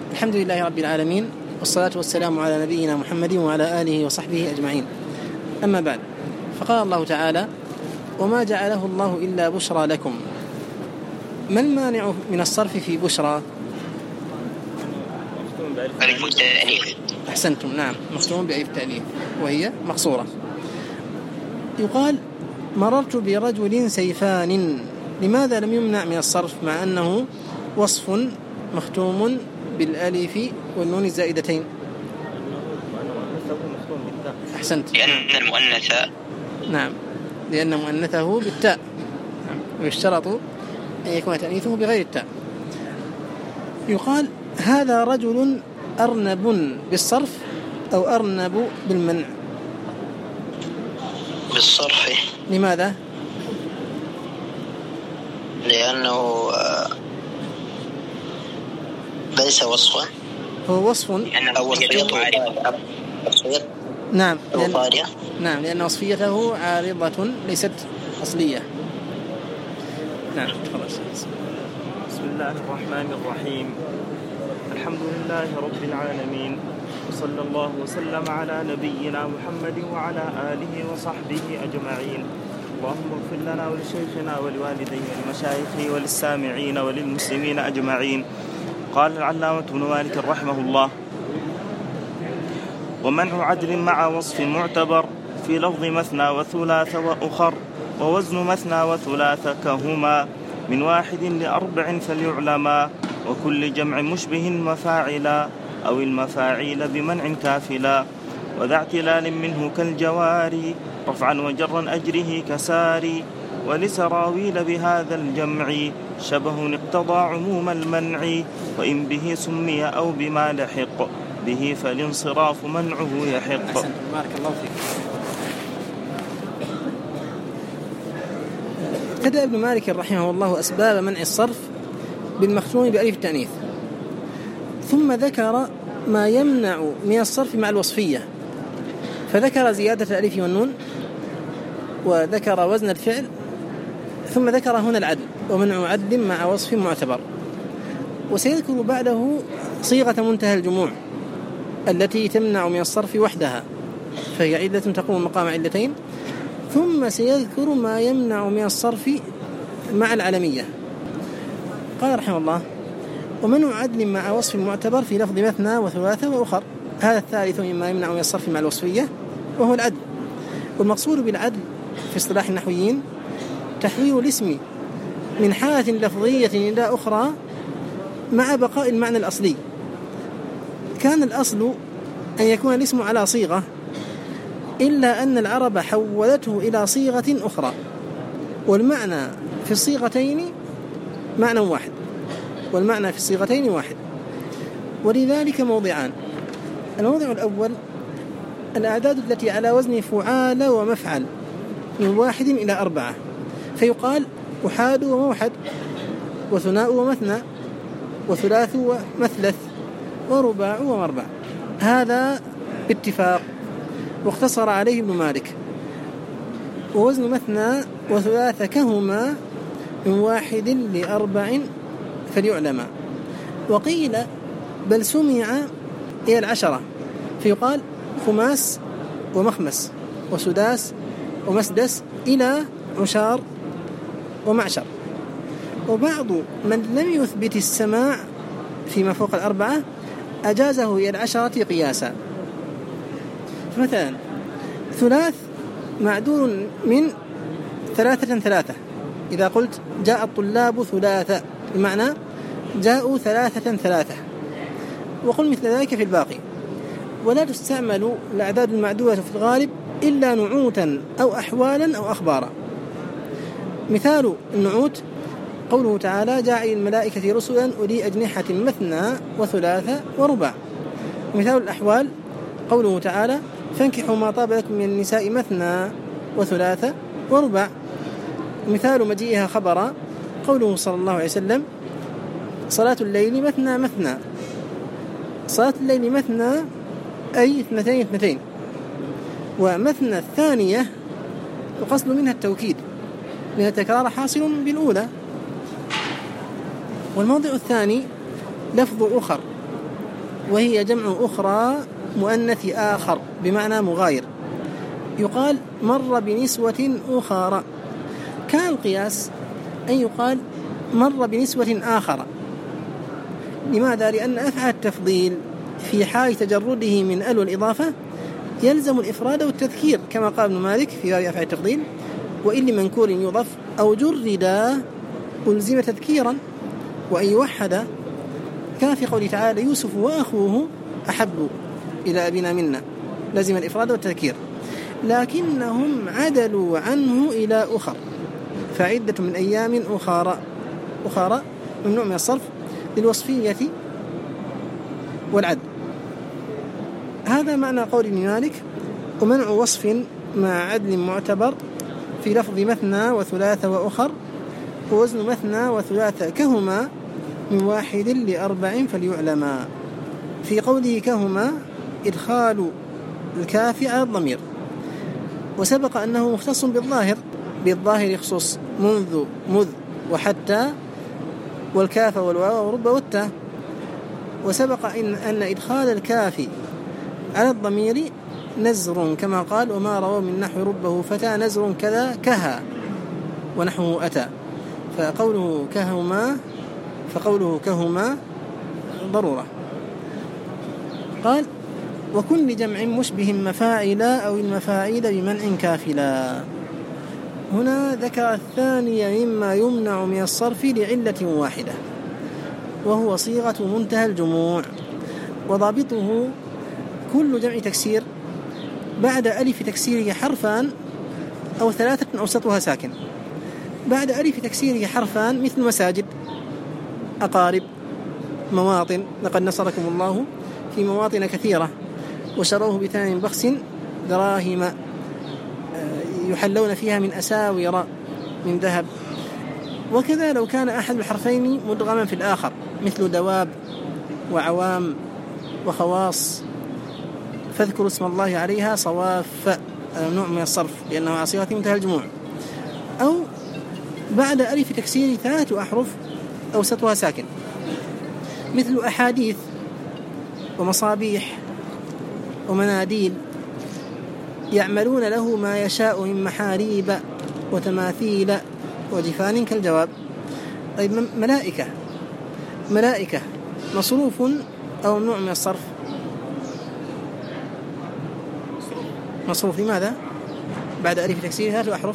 الحمد لله رب العالمين، والصلاة والسلام على نبينا محمد وعلى آله وصحبه أجمعين. أما بعد، فقال الله تعالى: وما جعله الله إلا بشرى لكم. ما المانع من الصرف في بشرى؟ أحسنتم، نعم، مختوم بألف التأنيث وهي مقصورة. يقال: مررت برجل سيفان. لماذا لم يمنع من الصرف مع أنه وصف مختوم بالألف والنون الزائدتين؟ أحسنت، لأن المؤنث، نعم، لأن مؤنثه بالتاء، ويشترط أن يكون تأنيثه بغير التاء. يقال: هذا رجل أرنب بالصرف أو أرنب بالمنع؟ بالصرف. لماذا؟ لأنه ليس وصفا، هو وصف، أو وصفيته نعم، لأن وصفيته عارضة ليست أصلية. نعم، خلاص. بسم الله الرحمن الرحيم. الحمد لله رب العالمين، وصلى الله وسلم على نبينا محمد وعلى آله وصحبه أجمعين. اللهم اغفر لنا ولشيخنا ولوالديه ولمشايخه وللسامعين وللمسلمين أجمعين. قال العلامة ابن مالك رحمه الله: ومنع عدل مع وصف معتبر في لفظ مثنى وثلاث وأخر، ووزن مثنى وثلاث كهما من 1 ل4 فليعلما، وكل جمع مشبه مفاعلا أو المفاعيل بمنع كافلا، وذا اعتلال منه كالجواري رفعا وجرا أجره كساري، ولسراويل بهذا الجمع شبه اقتضى عموم المنع، وإن به سمي أو بما لحق به فالانصراف منعه يحق. بارك الله فيك. ابتدأ ابن مالك رحمه الله أسباب منع الصرف بالمختوم بألف التأنيث، ثم ذكر ما يمنع من الصرف مع الوصفية، فذكر زيادة الألف والنون، وذكر وزن الفعل، ثم ذكر هنا العدل ومنع عدل مع وصف معتبر. وسيذكر بعده صيغة منتهى الجموع التي تمنع من الصرف وحدها، فهي علة تقوم مقام علتين. ثم سيذكر ما يمنع من الصرف مع العلمية. قال رحمه الله: ومنع عدل مع وصف معتبر في لفظ مثنى وثلاثة وأخر. هذا الثالث مما يمنع من الصرف مع الوصفية، وهو العدل. والمقصود بالعدل في اصطلاح النحويين تحويل الاسم من حالة لفظية إلى أخرى مع بقاء المعنى الأصلي. كان الأصل أن يكون الاسم على صيغة، إلا أن العرب حولته إلى صيغة أخرى، والمعنى في الصيغتين معنى واحد، والمعنى في الصيغتين واحد. ولذلك موضعان: الموضع الأول الأعداد التي على وزن فعال ومفعل من 1 إلى 4، فيقال أحاد وموحد، وثناء ومثنى، وثلاث ومثلث، ورباع ومربع. هذا باتفاق، واقتصر عليه ابن مالك. ووزن مثنى وثلاث كهما من 1 ل4 فليعلم. وقيل بل سمع إلى 10، فيقال خماس ومخمس وسداس ومسدس إلى عشار ومعشر. وبعض من لم يثبت السماع فيما فوق 4 أجازه إلى 10 قياسا. فمثلا ثلاث معدول من 3 إذا قلت جاء الطلاب 3، بمعنى جاءوا 3، وقل مثل ذلك في الباقي. ولا تستعمل الأعداد المعدودة في الغالب إلا نعوتا أو أحوالا أو أخبارا. مثال النعوت قوله تعالى: جاعل الملائكة رسلا أولي أجنحة مثنى وثلاث ورباع. مثال الأحوال قوله تعالى: فانكحوا ما طاب لكم من النساء مثنى وثلاث ورباع. مثال مجيئها خبرا قوله صلى الله عليه وسلم: صلاة الليل مثنى مثنى. صلاة الليل مثنى أي 2، ومثنى الثانية وقصد منها التوكيد، لأن التكرار حاصل بالأولى. والموضع الثاني لفظ أخر وهي جمع أخرى مؤنث آخر بمعنى مغاير، يقال مر بنسوة أخرى. كان القياس أن يقال مر بنسوة آخر. لماذا؟ لأن أفعل التفضيل في حال تجرده من أل والإضافة يلزم الإفراد والتذكير، كما قال ابن مالك في باب أفعال التفضيل: وإن لمنكور يضف أو جردا ألزم تذكيرا وأن يوحد، كما في قوله تعالى: يوسف وأخوه أحب إلى أبينا منا، لازم الإفراد والتذكير. لكنهم عدلوا عنه إلى أخر، فعدة من أيام أخرى ممنوع من الصرف للوصفية والعد. هذا معنى قول ابن مالك: ومنع وصف مع عدل معتبر في لفظ مثنى وثلاث وأخر، ووزن مثنى وثلاث كهما من واحد لأربع فليعلما. في قوله كهما إدخال الكاف على الضمير، وسبق أنه مختص بالظاهر يخصص منذ مذ وحتى والكاف والواو ورب والتاء. وسبق أن إدخال الكاف على الضمير نزر، كما قال: وما روى من نحو ربه فتى نزر كذا كها ونحوه أتى. فقوله كهما ضرورة. قال: وكل جمع مشبه مفاعلا أو المفاعيل بمنع كافلا. هنا ذكر الثانية مما يمنع من الصرف لعلة واحدة، وهو صيغة منتهى الجموع. وضابطه كل جمع تكسير بعد ألف تكسيره حرفان أو ثلاثة أوسطها ساكن. بعد ألف تكسيره حرفان مثل مساجد، أقارب، مواطن، لقد نصركم الله في مواطن كثيرة، وشروه بثمن بخس دراهم يحلون فيها من أساور من ذهب. وكذا لو كان أحد الحرفين مدغما في الآخر مثل دواب وعوام وخواص، فاذكروا اسم الله عليها صواف، نوع من الصرف لأنه على صيغة منتهى الجموع. أو بعد ألف تكسير ثلاثة أحرف أوسطها ساكن مثل أحاديث ومصابيح ومناديل، يعملون له ما يشاء من محاريب وتماثيل وجفان كالجواب. طيب ملائكة مصروف أو ممنوع من الصرف؟ مصروف. لماذا؟ بعد ألف تكسير ثلاثة أحرف.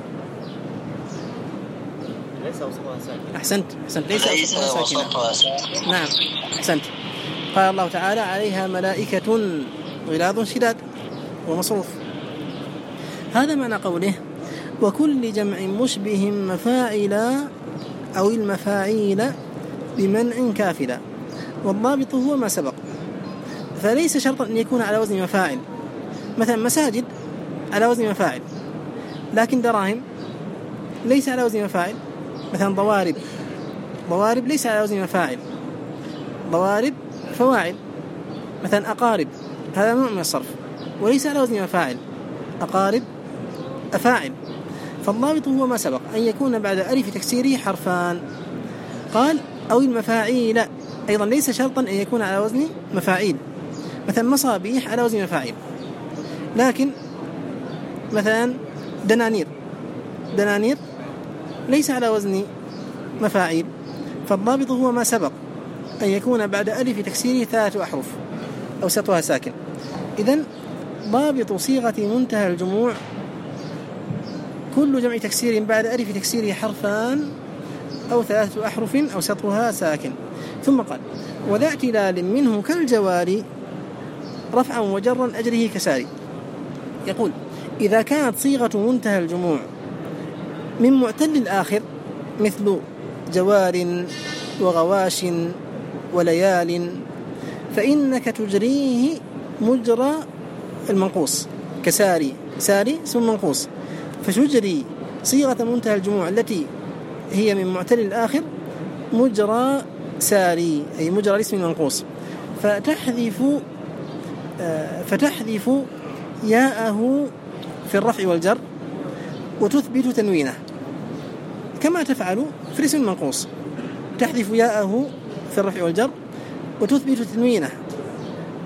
ليس وسطها ساكن. أحسنت. ليس وسطها ساكن. نعم أحسنت. قال الله تعالى: عليها ملائكة غلاظ شداد، ومصروف. هذا معنى قوله: وكل جمع مشبه مفاعلا أو المفاعيل بمنع كافلا. والضابط هو ما سبق، فليس شرطا أن يكون على وزن مفاعل. مثلا مساجد على وزن مفاعل، لكن دراهم ليس على وزن مفاعل. مثلا ضوارب ليس على وزن مفاعل، ضوارب فواعل. مثلا أقارب هذا نوع من الصرف وليس على وزن مفاعل، أقارب أفاعل. فالضابط هو ما سبق، أن يكون بعد ألف تكسيره حرفان. قال: أو المفاعيل أيضا ليس شرطا أن يكون على وزن مفاعيل. مثلا مصابيح على وزن مفاعيل، لكن مثلا دنانير ليس على وزن مفاعيل. فالضابط هو ما سبق، أن يكون بعد ألف تكسيره ثلاثة أحرف أوسطها ساكن. إذن ضابط صيغة منتهى الجموع كل جمع تكسير بعد ألف تكسيره حرفان أو ثلاثة أحرف أوسطها ساكن. ثم قال: وذا اعتلال منه كالجواري رفعا وجرا أجره كساري. يقول: إذا كانت صيغة منتهى الجموع من معتل الآخر مثل جوار وغواش وليال، فإنك تجريه مجرى المنقوص كساري. ساري اسم منقوص، فتجري صيغة منتهى الجموع التي هي من معتل الآخر مجرى ساري، أي مجرى الاسم المنقوص، فتحذف ياءه في الرفع والجر وتثبت تنوينه، كما تفعل في الاسم المنقوص، تحذف ياءه في الرفع والجر وتثبت تنوينه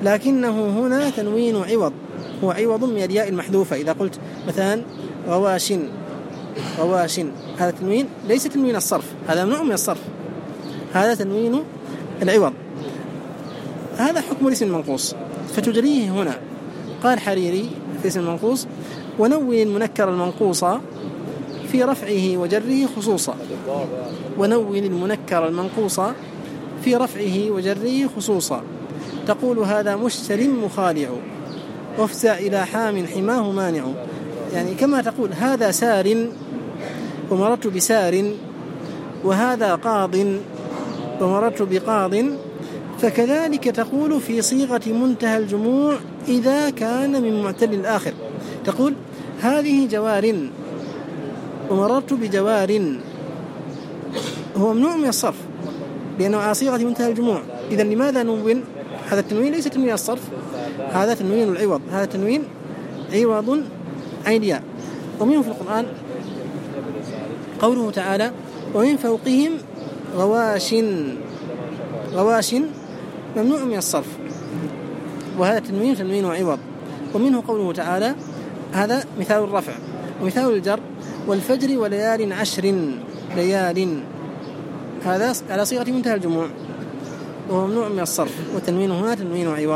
لكنه هنا تنوين عوض، هو عوض من الياء المحذوفة. إذا قلت مثلا غواش، هذا تنوين ليس تنوين الصرف، هذا ممنوع من الصرف، هذا تنوين العوض. هذا حكم الاسم المنقوص فتجريه هنا. قال حريري في اسم المنقوص: ونون المنكر المنقوص في رفعه وجره خصوصا. ونون المنكر المنقوص في رفعه وجره خصوصا. تقول هذا مشتر مخالع، وافزع إلى حام حماه مانع. يعني كما تقول هذا سار ومررت بسار، وهذا قاض ومررت بقاض، فكذلك تقول في صيغة منتهى الجموع إذا كان من معتل الآخر. تقول هذه جوار ومررت بجوار، هو ممنوع من الصرف لأنه على صيغة منتهى الجموع. إذن لماذا نون؟ هذا التنوين ليس تنوين الصرف، هذا تنوين العوض، هذا تنوين عوض عن الياء. ومنه في القرآن قوله تعالى: ومن فوقهم غواش، غواش ممنوع من الصرف، وهذا تنوين وعوض. ومنه قوله تعالى، هذا مثال الرفع. ومثال الجر: والفجر وليال عشر، ليال، هذا على صيغة منتهى الجموع وهو ممنوع من الصرف، والتنوين هنا تنوين وعوض.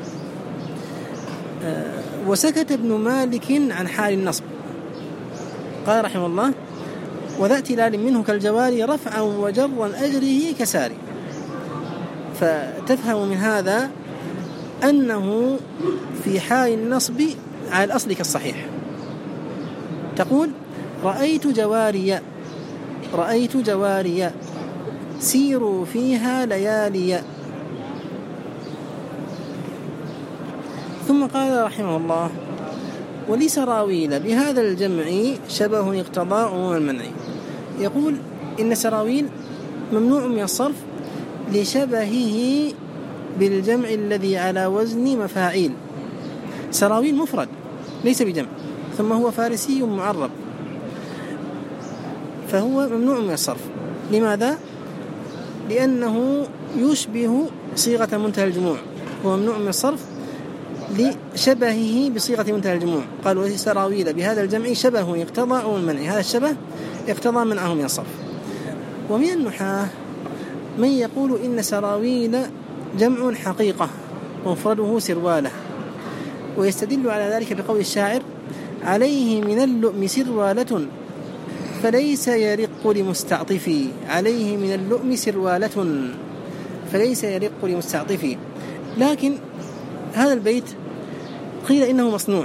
وسكت ابن مالك عن حال النصب. قال رحمه الله: وذا ائتلال منه كالجواري رفعا وجرا أجره كساري. فتفهم من هذا أنه في حال النصب على الأصل كالصحيح. تقول رأيت جواري سيروا فيها ليالي. ثم قال رحمه الله: ولسراويل بهذا الجمع شبه اقتضى عموم المنع. يقول إن سراويل ممنوع من الصرف لشبهه بالجمع الذي على وزن مفاعيل. سراويل مفرد ليس بجمع، ثم هو فارسي معرب، فهو ممنوع من الصرف. لماذا؟ لأنه يشبه صيغة منتهى الجموع، هو ممنوع من الصرف لشبهه بصيغة منتهى الجموع. قال: ولسراويل بهذا الجمع شبه يقتضى عموم المنع، هذا الشبه اقتضى منعه من الصرف. ومن النحاة من يقول إن سراويل جمع حقيقة ومفرده سروالة، ويستدل على ذلك بقول الشاعر: عليه من اللؤم سروالة فليس يرق لمستعطفي. عليه من اللؤم سروالة فليس يرق لمستعطفي. لكن هذا البيت قيل إنه مصنوع.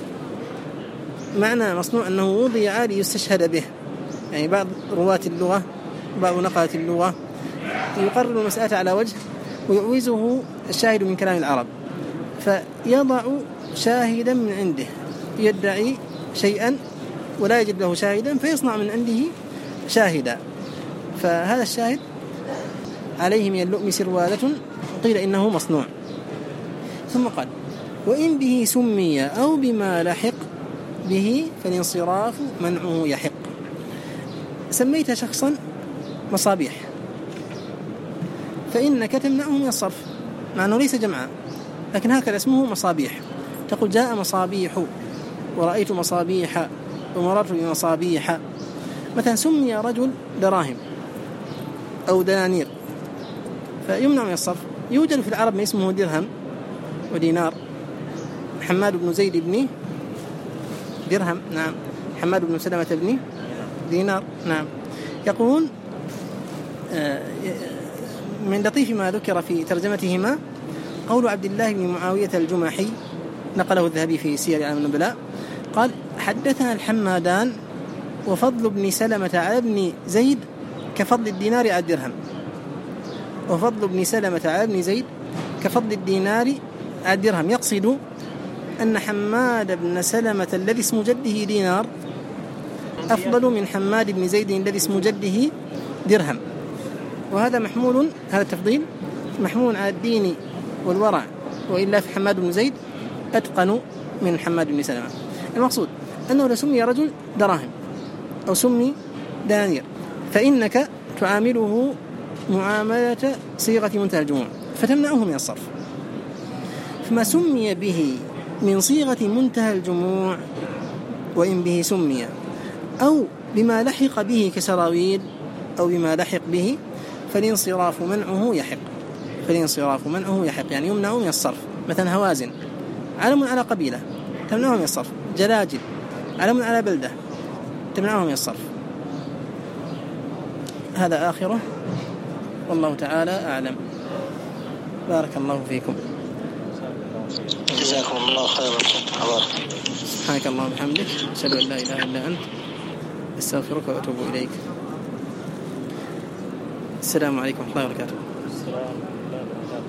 معنى مصنوع أنه وضع ليستشهد به، يعني بعض رواة اللغة بعض نقلة اللغة يقرر المسألة على وجه ويعوزه الشاهد من كلام العرب، فيضع شاهدا من عنده، يدعي شيئا ولا يجد له شاهدا فيصنع من عنده شاهدا. فهذا الشاهد عليه من اللؤم سروالة قيل إنه مصنوع. ثم قال: وإن به سمي أو بما لحق به فالانصراف منعه يحق. سميت شخصا مصابيح فإنك تمنعه من الصرف مع أنه ليس جمعا، لكن هكذا اسمه مصابيح. تقول جاء مصابيح ورأيت مصابيح ومررت بمصابيح. مثلا سمي رجل دراهم أو دنانير فيمنع من الصرف. يوجد في العرب ما اسمه درهم ودينار. حماد بن زيد بن درهم، نعم. حماد بن سلمة بن دينار، نعم. يقولون من لطيف ما ذكر في ترجمتهما قول عبد الله بن معاوية الجمحي، نقله الذهبي في سير أعلام النبلاء، قال: حدثنا الحمادان وفضل ابن سلمة على ابن زيد كفضل الدينار على الدرهم. وفضل ابن سلمة على ابن زيد كفضل الدينار على الدرهم. يقصد أن حماد بن سلمة الذي اسم جده دينار أفضل من حماد بن زيد الذي اسم جده درهم. وهذا محمول، هذا التفضيل محمول على الدين والورع، وإلا في حماد بن زيد أتقن من حماد بن سلمة. المقصود أنه لو سمي رجل دراهم أو سمي دنانير فإنك تعامله معاملة صيغة منتهى الجموع فتمنعه من الصرف. فما سمي به من صيغة منتهى الجموع وإن به سمي، أو بما لحق به كسراويل أو بما لحق به، فالانصراف منعه يحق. فالانصراف منعه يحق يعني يمنع من الصرف. مثلا هوازن علم على قبيلة تمنعه من الصرف، جلاجل علم على بلدة تمنعه من الصرف. هذا آخره، والله تعالى أعلم. بارك الله فيكم. جزاكم الله خيرا. سبحانك اللهم وبحمدك، أشهد أن لا إله إلا أنت، أستغفرك وأتوب إليك. السلام عليكم ورحمة الله وبركاته.